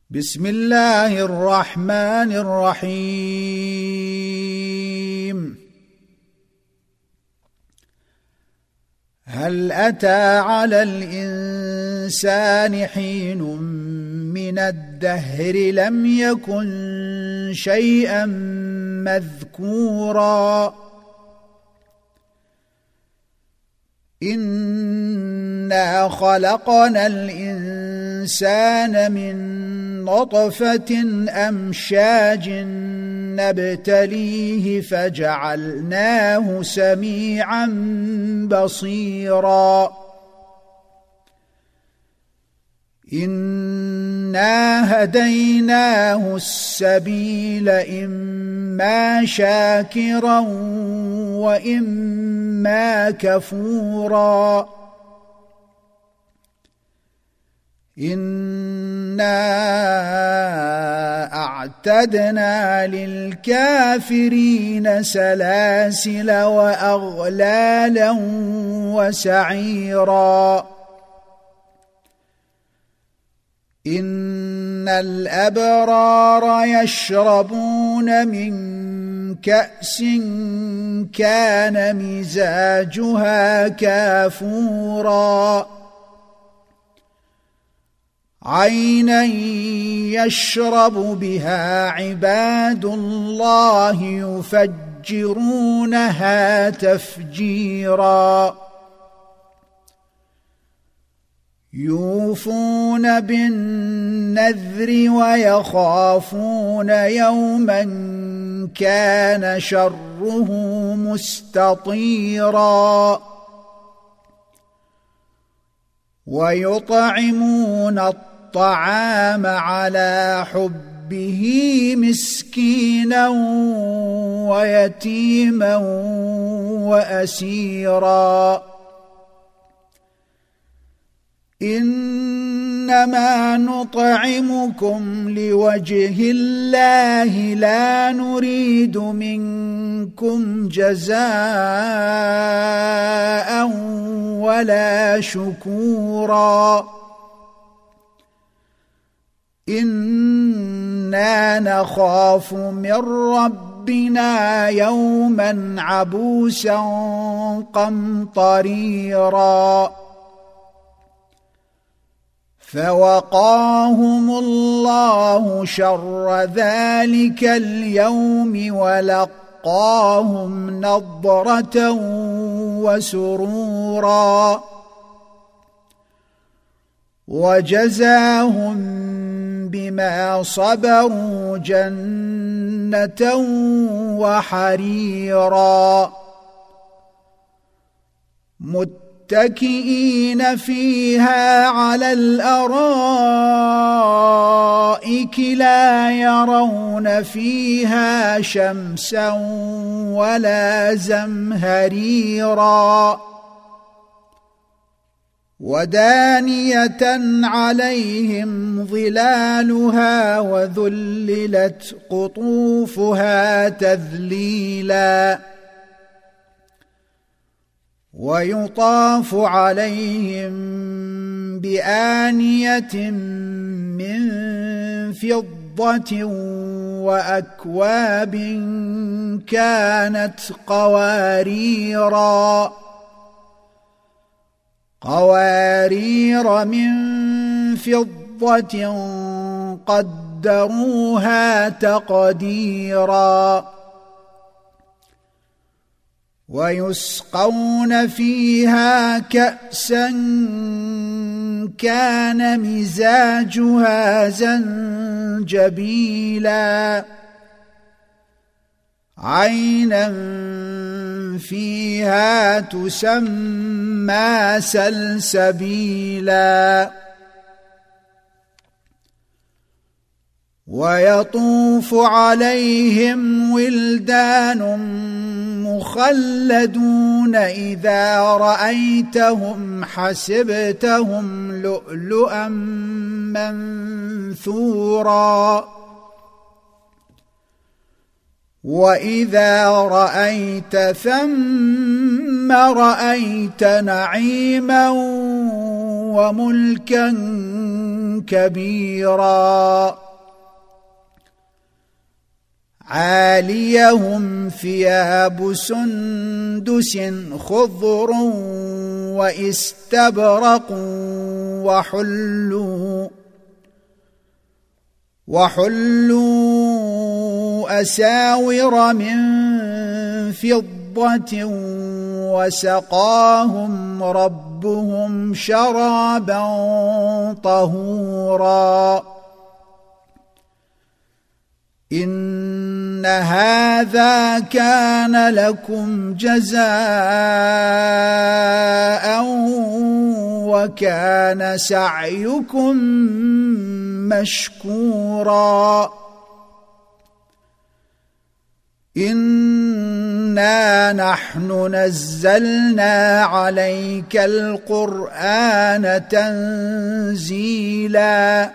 بسم الله الرحمن الرحيم. هل أتى على الإنسان حين من الدهر لم يكن شيئا مذكورا إنا خلقنا الإنسان من نطفة أمشاج نبتليه فجعلناه سميعا بصيرا إنا هديناه السبيل إما شاكرا وإما كفورا إنا أعتدنا للكافرين سلاسل وأغلالا وسعيرا إن الأبرار يشربون من كأس كان مزاجها كافورا عينا يشرب بها عباد الله يفجرونها تفجيرا يوفون بالنذر ويخافون يوما كان شره مستطيرا ويطعمون الطعام على حبه مسكينا ويتيما وأسيرا إنما نطعمكم لوجه الله لا نريد منكم جزاء ولا شكورا إنا نخاف من ربنا يوما عبوسا قمطريرا فوقاهم الله شر ذلك اليوم ولقاهم نضرة وسرورا وجزاهم بما صبروا جنة وحريرا متكئين فيها على الأرائك لا يرون فيها شمسا ولا زمهريرا ودانية عليهم ظلالها وذللت قطوفها تذليلا ويطاف عليهم بآنية من فضة وأكواب كانت قوارير من فضة قدروها تقديرا ويسقون فيها كأسا كان مزاجها زنجبيلا عينا فيها تسمى سلسبيلا ويطوف عليهم ولدان مخلدون إذا رأيتهم حسبتهم لؤلؤا منثورا وإذا رأيت ثم رأيت نعيما وملكا كبيرا عاليهم ثياب سندس خضر واستبرق وحلوا أساور من فضة وسقاهم ربهم شرابا طهورا إن هذا كان لكم جزاء وكان سعيكم مشكورا إنا نحن نزلنا عليك القرآن تنزيلا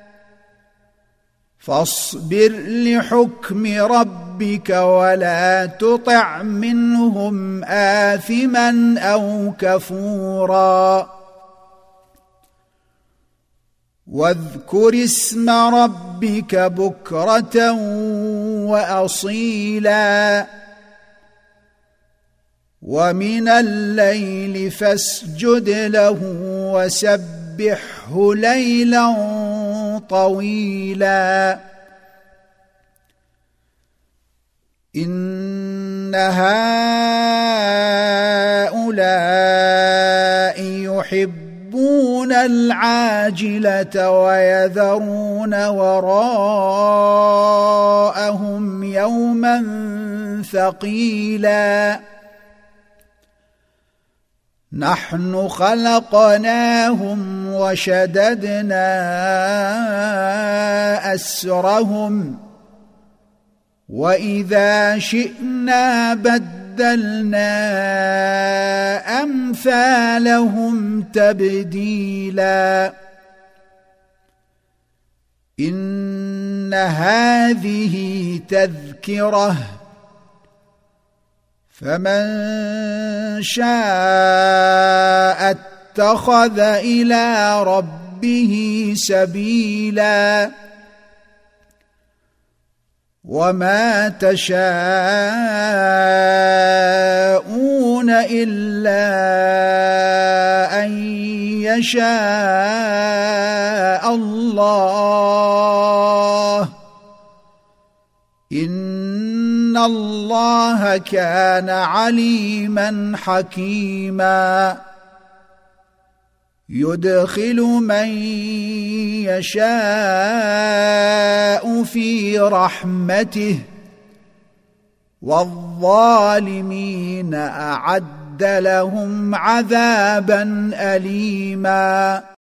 فاصبر لحكم ربك ولا تطع منهم آثما أو كفورا واذكر اسم ربك بكرة وأصيلا ومن الليل فاسجد له وسبحه ليلا طويلا إن هؤلاء يحبون العاجلة ويذرون وراءهم يوما ثقيلا نحن خلقناهم وشددنا أسرهم وإذا شئنا بدلنا أمثالهم تبديلا إن هذه تذكرة فمن شاء اتخذ إلى ربه سبيلا وما تشاءون إلا أن يشاء الله إن الله كان عليما حكيما يدخل من يشاء في رحمته والظالمين أعد لهم عذابا أليما